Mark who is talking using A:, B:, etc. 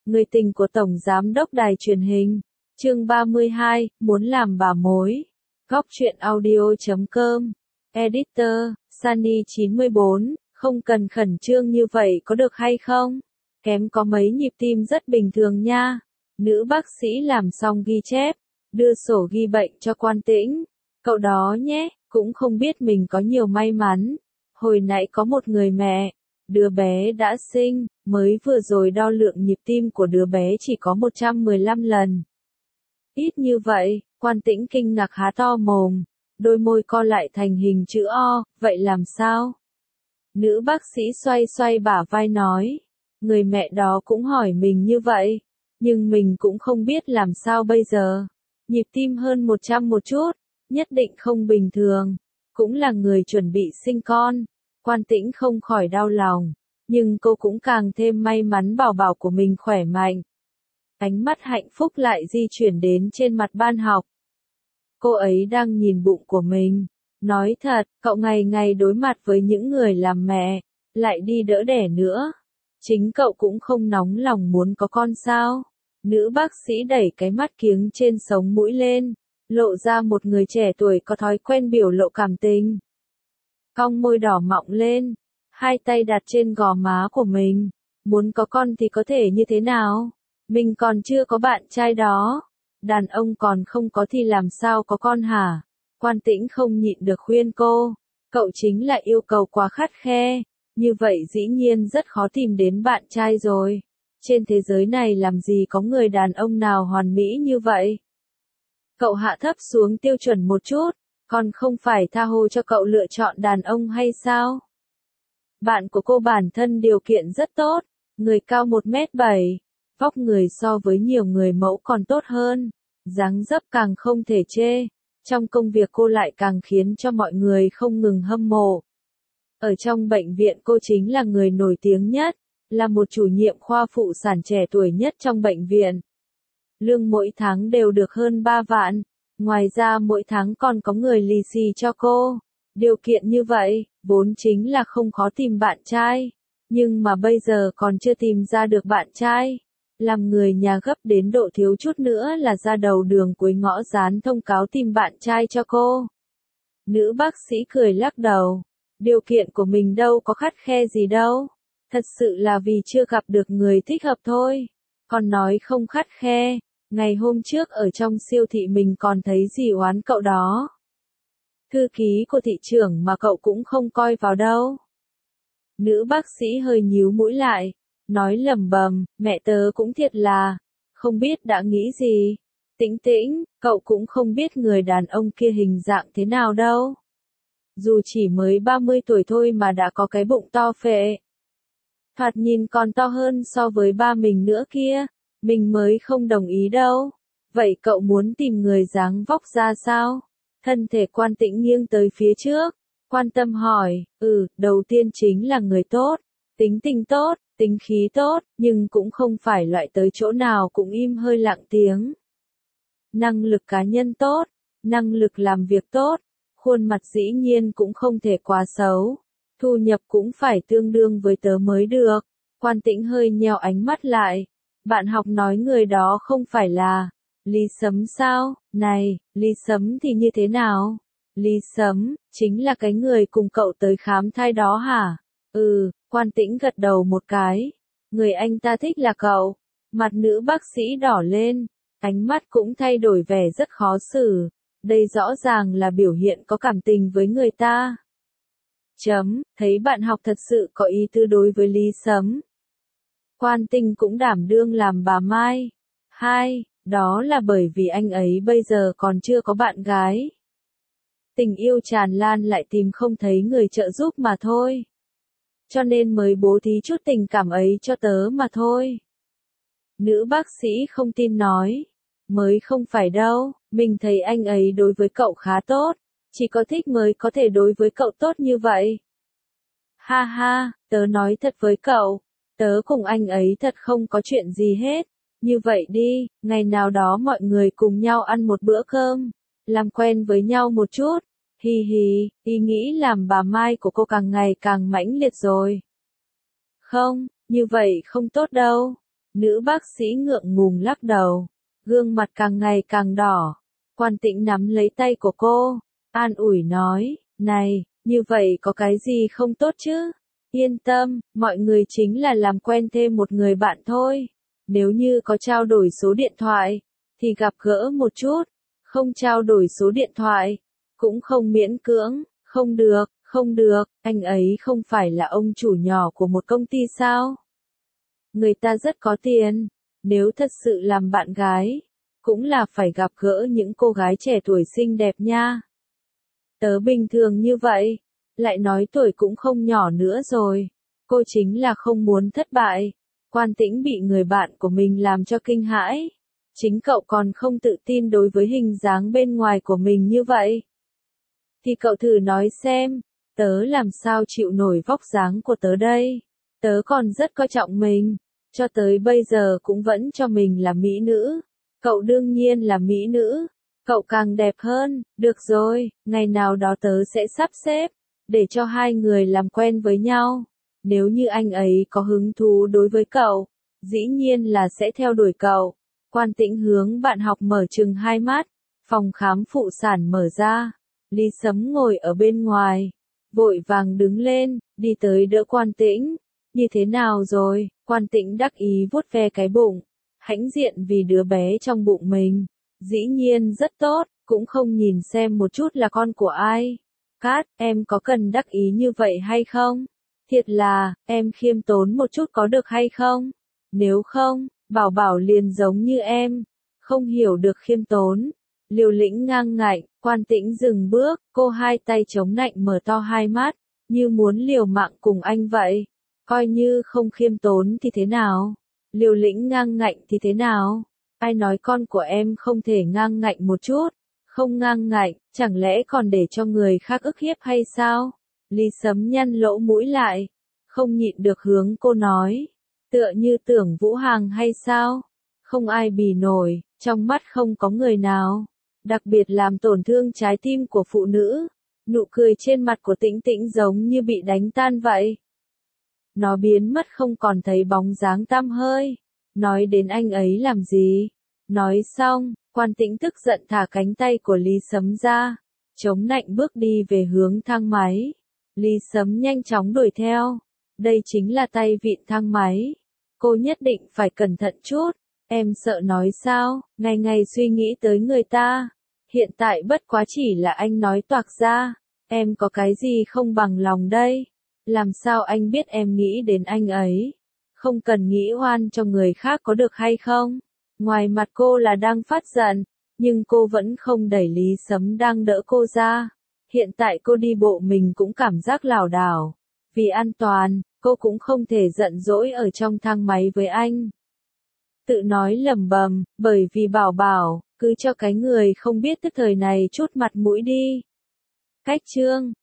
A: Người tình của Tổng Giám đốc Đài truyền hình. Chương 32, muốn làm bà mối. Góc truyện audio.com. Editor, Sunny 94, không cần khẩn trương như vậy có được hay không? Kém có mấy nhịp tim rất bình thường nha. Nữ bác sĩ làm xong ghi chép, đưa sổ ghi bệnh cho Quan Tĩnh. Cậu đó nhé, cũng không biết mình có nhiều may mắn. Hồi nãy có một người mẹ, đứa bé đã sinh, mới vừa rồi đo lượng nhịp tim của đứa bé chỉ có 115 lần. Ít như vậy, Quan Tĩnh kinh ngạc há to mồm, đôi môi co lại thành hình chữ O, vậy làm sao? Nữ bác sĩ xoay xoay bả vai nói, người mẹ đó cũng hỏi mình như vậy, nhưng mình cũng không biết làm sao bây giờ. Nhịp tim hơn 100 một chút, nhất định không bình thường, cũng là người chuẩn bị sinh con. Quan Tĩnh không khỏi đau lòng, nhưng cô cũng càng thêm may mắn bảo bảo của mình khỏe mạnh. Ánh mắt hạnh phúc lại di chuyển đến trên mặt ban học. Cô ấy đang nhìn bụng của mình. Nói thật, cậu ngày ngày đối mặt với những người làm mẹ, lại đi đỡ đẻ nữa. Chính cậu cũng không nóng lòng muốn có con sao? Nữ bác sĩ đẩy cái mắt kiếng trên sống mũi lên, lộ ra một người trẻ tuổi có thói quen biểu lộ cảm tình. Cong môi đỏ mọng lên, hai tay đặt trên gò má của mình. Muốn có con thì có thể như thế nào? Mình còn chưa có bạn trai đó. Đàn ông còn không có thì làm sao có con hả? Quan Tĩnh không nhịn được khuyên cô. Cậu chính là yêu cầu quá khắt khe. Như vậy dĩ nhiên rất khó tìm đến bạn trai rồi. Trên thế giới này làm gì có người đàn ông nào hoàn mỹ như vậy? Cậu hạ thấp xuống tiêu chuẩn một chút, còn không phải tha hồ cho cậu lựa chọn đàn ông hay sao? Bạn của cô bản thân điều kiện rất tốt, người cao 1m7, vóc người so với nhiều người mẫu còn tốt hơn, dáng dấp càng không thể chê. Trong công việc cô lại càng khiến cho mọi người không ngừng hâm mộ. Ở trong bệnh viện cô chính là người nổi tiếng nhất, là một chủ nhiệm khoa phụ sản trẻ tuổi nhất trong bệnh viện. Lương mỗi tháng đều được hơn 3 vạn, ngoài ra mỗi tháng còn có người lì xì cho cô. Điều kiện như vậy, vốn chính là không khó tìm bạn trai, nhưng mà bây giờ còn chưa tìm ra được bạn trai. Làm người nhà gấp đến độ thiếu chút nữa là ra đầu đường cuối ngõ dán thông cáo tìm bạn trai cho cô. Nữ bác sĩ cười lắc đầu, điều kiện của mình đâu có khắt khe gì đâu, thật sự là vì chưa gặp được người thích hợp thôi. Còn nói không khắt khe, ngày hôm trước ở trong siêu thị mình còn thấy dì oán cậu đó. Thư ký của thị trưởng mà cậu cũng không coi vào đâu. Nữ bác sĩ hơi nhíu mũi lại, nói lẩm bẩm, mẹ tớ cũng thiệt là, không biết đã nghĩ gì. Tĩnh Tĩnh, cậu cũng không biết người đàn ông kia hình dạng thế nào đâu. Dù chỉ mới 30 tuổi thôi mà đã có cái bụng to phệ. Thoạt nhìn còn to hơn so với ba mình nữa kia, mình mới không đồng ý đâu. Vậy cậu muốn tìm người dáng vóc ra sao? Thân thể Quan Tĩnh nghiêng tới phía trước, quan tâm hỏi, đầu tiên chính là người tốt, tính tình tốt, tính khí tốt, nhưng cũng không phải loại tới chỗ nào cũng im hơi lặng tiếng. Năng lực cá nhân tốt, năng lực làm việc tốt, khuôn mặt dĩ nhiên cũng không thể quá xấu, thu nhập cũng phải tương đương với tớ mới được. Quan Tĩnh hơi nheo ánh mắt lại, bạn học nói người đó không phải là Lý Sấm sao? Này, Lý Sấm thì như thế nào? Lý Sấm, chính là cái người cùng cậu tới khám thai đó hả? Quan Tĩnh gật đầu một cái. Người anh ta thích là cậu. Mặt nữ bác sĩ đỏ lên, ánh mắt cũng thay đổi vẻ rất khó xử. Đây rõ ràng là biểu hiện có cảm tình với người ta. Thấy bạn học thật sự có ý tư đối với Lý Sấm. Quan Tinh cũng đảm đương làm bà Mai. Đó là bởi vì anh ấy bây giờ còn chưa có bạn gái. Tình yêu tràn lan lại tìm không thấy người trợ giúp mà thôi. Cho nên mới bố thí chút tình cảm ấy cho tớ mà thôi. Nữ bác sĩ không tin nói. Mới không phải đâu, mình thấy anh ấy đối với cậu khá tốt. Chỉ có thích mới có thể đối với cậu tốt như vậy. Ha ha, tớ nói thật với cậu. Tớ cùng anh ấy thật không có chuyện gì hết. Như vậy đi, ngày nào đó mọi người cùng nhau ăn một bữa cơm. Làm quen với nhau một chút. Hi hi, ý nghĩ làm bà Mai của cô càng ngày càng mãnh liệt rồi. Không, như vậy không tốt đâu. Nữ bác sĩ ngượng ngùng lắc đầu, gương mặt càng ngày càng đỏ. Quan Tĩnh nắm lấy tay của cô, an ủi nói, này, như vậy có cái gì không tốt chứ? Yên tâm, mọi người chính là làm quen thêm một người bạn thôi. Nếu như có trao đổi số điện thoại, thì gặp gỡ một chút, không trao đổi số điện thoại, cũng không miễn cưỡng, không được, anh ấy không phải là ông chủ nhỏ của một công ty sao? Người ta rất có tiền, nếu thật sự làm bạn gái, cũng là phải gặp gỡ những cô gái trẻ tuổi xinh đẹp nha. Tớ bình thường như vậy, lại nói tuổi cũng không nhỏ nữa rồi, cô chính là không muốn thất bại. Quan Tĩnh bị người bạn của mình làm cho kinh hãi. Chính cậu còn không tự tin đối với hình dáng bên ngoài của mình như vậy. Thì cậu thử nói xem, tớ làm sao chịu nổi vóc dáng của tớ đây. Tớ còn rất coi trọng mình, cho tới bây giờ cũng vẫn cho mình là mỹ nữ. Cậu đương nhiên là mỹ nữ, cậu càng đẹp hơn. Được rồi, ngày nào đó tớ sẽ sắp xếp, để cho hai người làm quen với nhau. Nếu như anh ấy có hứng thú đối với cậu, dĩ nhiên là sẽ theo đuổi cậu. Quan Tĩnh hướng bạn học mở trừng hai mắt, phòng khám phụ sản mở ra. Lý Sấm ngồi ở bên ngoài, vội vàng đứng lên, đi tới đỡ Quan Tĩnh. Như thế nào rồi? Quan Tĩnh đắc ý vuốt ve cái bụng, hãnh diện vì đứa bé trong bụng mình. Dĩ nhiên rất tốt, cũng không nhìn xem một chút là con của ai. Cát, em có cần đắc ý như vậy hay không? Thiệt là, em khiêm tốn một chút có được hay không? Nếu không, Bảo Bảo liền giống như em, không hiểu được khiêm tốn. Liều lĩnh ngang ngạnh, Quan Tĩnh dừng bước, cô hai tay chống nạnh mở to hai mắt, như muốn liều mạng cùng anh vậy. Coi như không khiêm tốn thì thế nào? Liều lĩnh ngang ngạnh thì thế nào? Ai nói con của em không thể ngang ngạnh một chút? Không ngang ngạnh, chẳng lẽ còn để cho người khác ức hiếp hay sao? Lý Sấm nhăn lỗ mũi lại, không nhịn được hướng cô nói, tựa như Tưởng Vũ Hằng hay sao? Không ai bì nổi, trong mắt không có người nào, đặc biệt làm tổn thương trái tim của phụ nữ. Nụ cười trên mặt của Tĩnh Tĩnh giống như bị đánh tan vậy. Nó biến mất không còn thấy bóng dáng tăm hơi. Nói đến anh ấy làm gì? Nói xong, Quan Tĩnh tức giận thả cánh tay của Lý Sấm ra, chống nạnh bước đi về hướng thang máy. Lý Sấm nhanh chóng đuổi theo. Đây chính là tay vịn thang máy. Cô nhất định phải cẩn thận chút. Em sợ nói sao, ngày ngày suy nghĩ tới người ta. Hiện tại bất quá chỉ là anh nói toạc ra. Em có cái gì không bằng lòng đây? Làm sao anh biết em nghĩ đến anh ấy? Không cần nghĩ oan cho người khác có được hay không? Ngoài mặt cô là đang phát giận, nhưng cô vẫn không đẩy Lý Sấm đang đỡ cô ra. Hiện tại cô đi bộ mình cũng cảm giác lảo đảo. Vì an toàn, cô cũng không thể giận dỗi ở trong thang máy với anh. Tự nói lẩm bẩm, bởi vì Bảo Bảo, cứ cho cái người không biết tức thời này chút mặt mũi đi. Cách chương